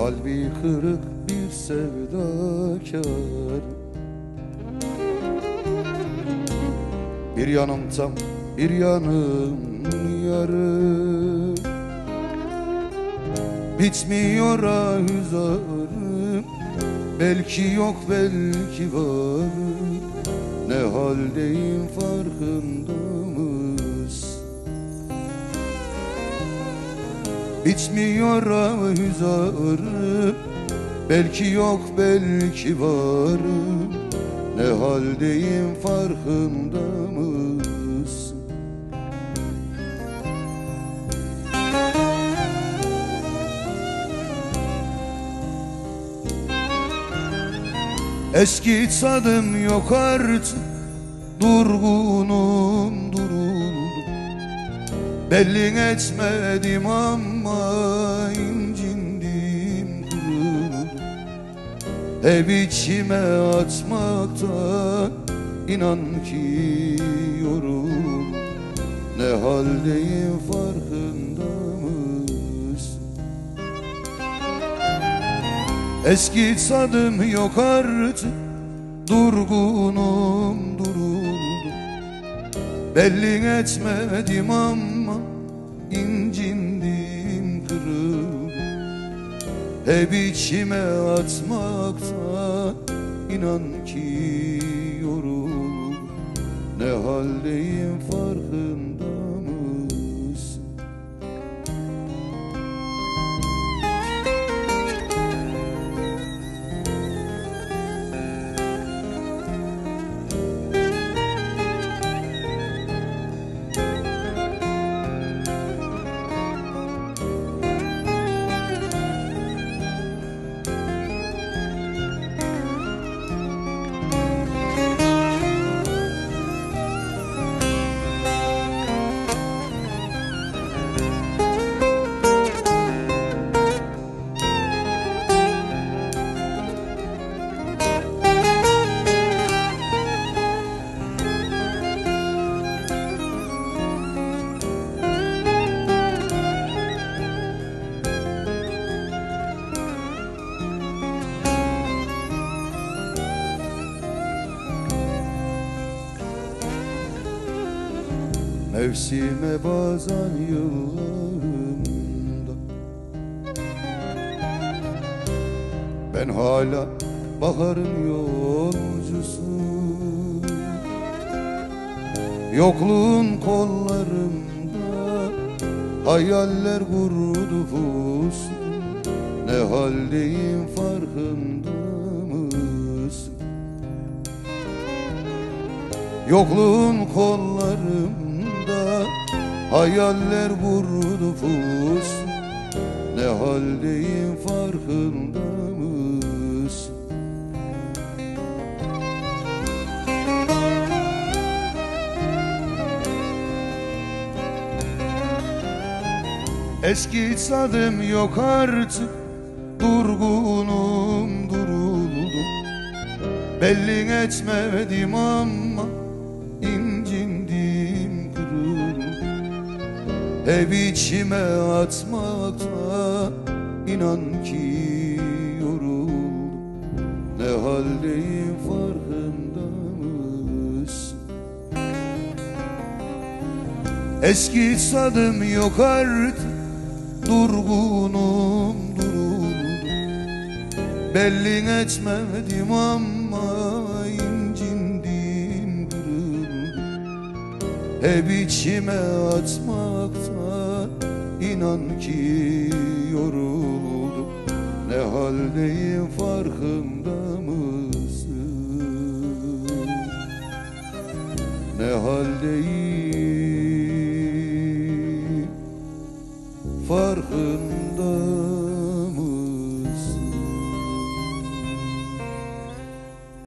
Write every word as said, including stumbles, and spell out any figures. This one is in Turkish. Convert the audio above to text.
Kalbi kırık bir sevdakar. Bir yanım tam, bir yanım yarım. Bitmiyor ahüzarım. Belki yok, belki var. Ne haldeyim farkında mısın? Bitmiyor ahüzarım. Belki yok, belki var. Ne haldeyim farkında mısın? Eski tadım yok artık. Durgunum, duruldum. Belli etmedim ama incindim, kırıldım. Hep içime atmaktan inan ki yoruldum. Ne haldeyim farkında mısın? Eski tadım yok artık. Durgunum, duruldum. Belli etmedim ama incindim, kırıldım. Hep içime atmaktan inan ki yoruldum. Ne haldeyim farkında mısın? Mevsime bazen yıllarımda ben hala baharın yolcusu. Yokluğun kollarımda hayaller kurdu fusun. Ne haldeyim farkında mısın? Yokluğun kollarımda hayaller vurdu fusun. Ne haldeyim farkında mısın? Eski tadım yok artık. Durgunum, duruldum. Belli etmedim ama incindim, kırıldım. Hep içime atmaktan inan ki yoruldum. Ne haldeyim farkında mısın? Eski tadım yok artık. Durgunum, duruldum. Belli etmedim ama incindim, kırıldım. Hep içime atmaktan inan ki yoruldum. Ne haldeyim farkında mısın? Ne haldeyim farkında